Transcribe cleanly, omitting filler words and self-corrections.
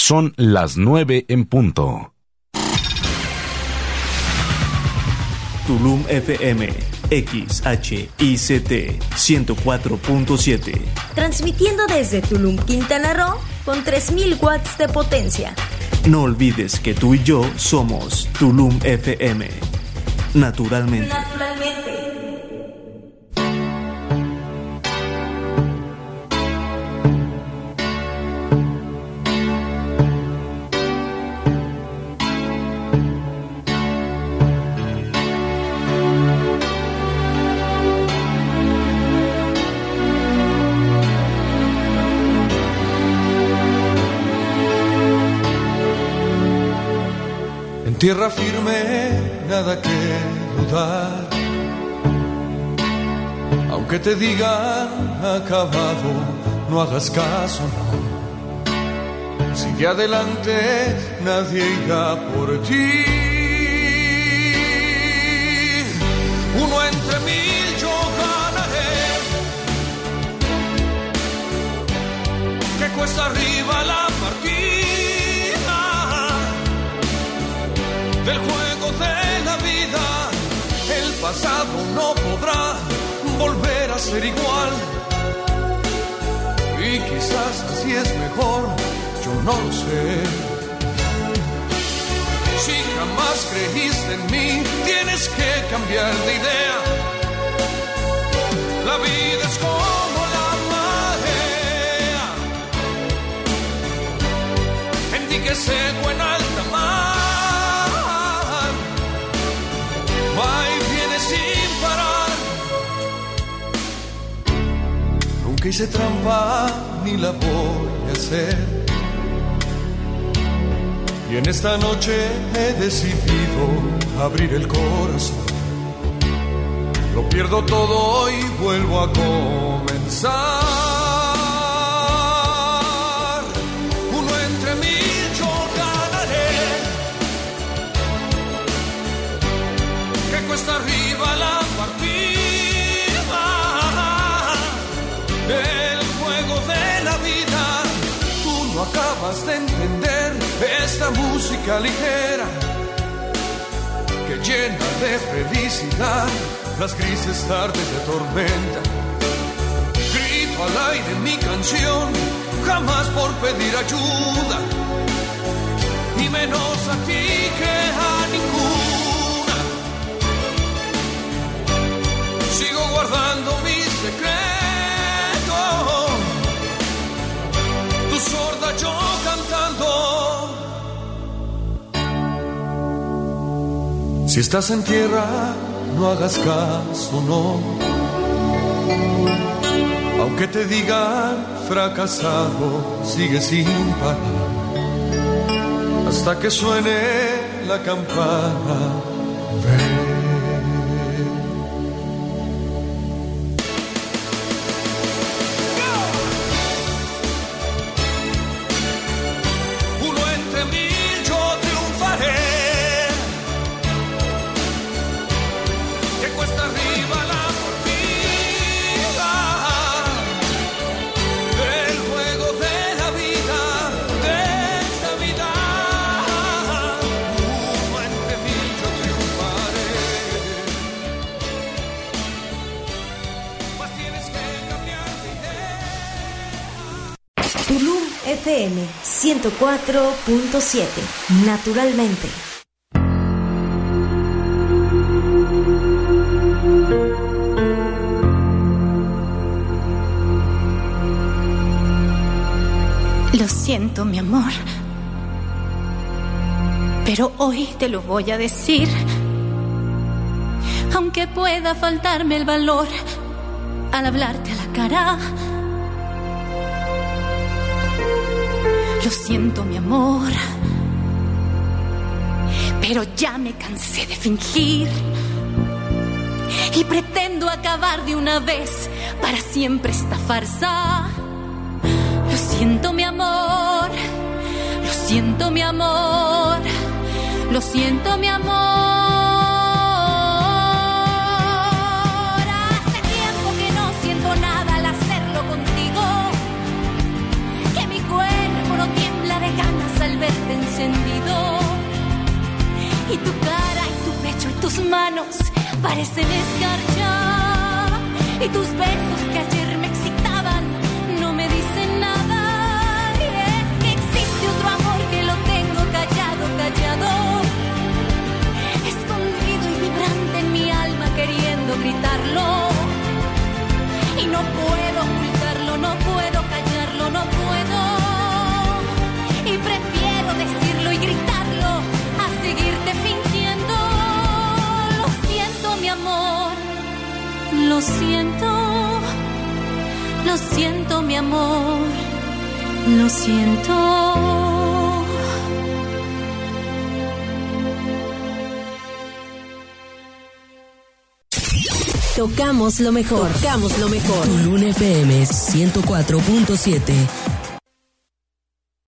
Son las 9 en punto. Tulum FM, XHICT 104.7. Transmitiendo desde Tulum, Quintana Roo, con 3000 watts de potencia. No olvides que tú y yo somos Tulum FM. Naturalmente. Tierra firme, nada que dudar. Aunque te digan acabado, no hagas caso, no. Sigue adelante, nadie irá por ti. Uno entre mil yo ganaré. Que cuesta arriba la partida. Del juego de la vida, el pasado no podrá volver a ser igual. Y quizás así es mejor, yo no lo sé. Si jamás creíste en mí, tienes que cambiar de idea. La vida es como la marea, en ti que seco en alta mar. Va y viene sin parar. Nunca hice trampa ni la voy a hacer. Y en esta noche he decidido abrir el corazón. Lo pierdo todo y vuelvo a comenzar. Uno entre mil yo ganaré. Que cuesta arriba la partida del juego de la vida. Tú no acabas de entender esta música ligera que llena de felicidad las grises tardes de tormenta. Grito al aire mi canción, jamás por pedir ayuda, y menos a ti que a ninguna. Sigo guardando mi secreto, tú sorda, yo cantando. Si estás en tierra, no hagas caso, no. Aunque te digan fracasado, sigue sin parar hasta que suene la campana. Ven. Uno entre mil yo triunfaré. Tulum FM 104.7. Naturalmente. Lo siento, mi amor, pero hoy te lo voy a decir. Aunque pueda faltarme el valor al hablarte a la cara. Lo siento, mi amor, pero ya me cansé de fingir y pretendo acabar de una vez para siempre esta farsa. Lo siento, mi amor, lo siento, mi amor, lo siento, mi amor. Hace tiempo que no siento nada al hacerlo contigo, que mi cuerpo no tiembla de ganas encendido. Y tu cara y tu pecho y tus manos parecen escarcha. Y tus besos que ayer me excitaban no me dicen nada. Y es que existe otro amor que lo tengo callado, callado, escondido y vibrante en mi alma queriendo gritarlo. Y no puedo ocultarlo, no puedo callarlo, no puedo. Y prefiero decirlo y gritarlo a seguirte fingiendo. Lo siento, mi amor, lo siento. Lo siento, mi amor, lo siento. Tocamos lo mejor. Tocamos lo mejor. Tulum FM 104.7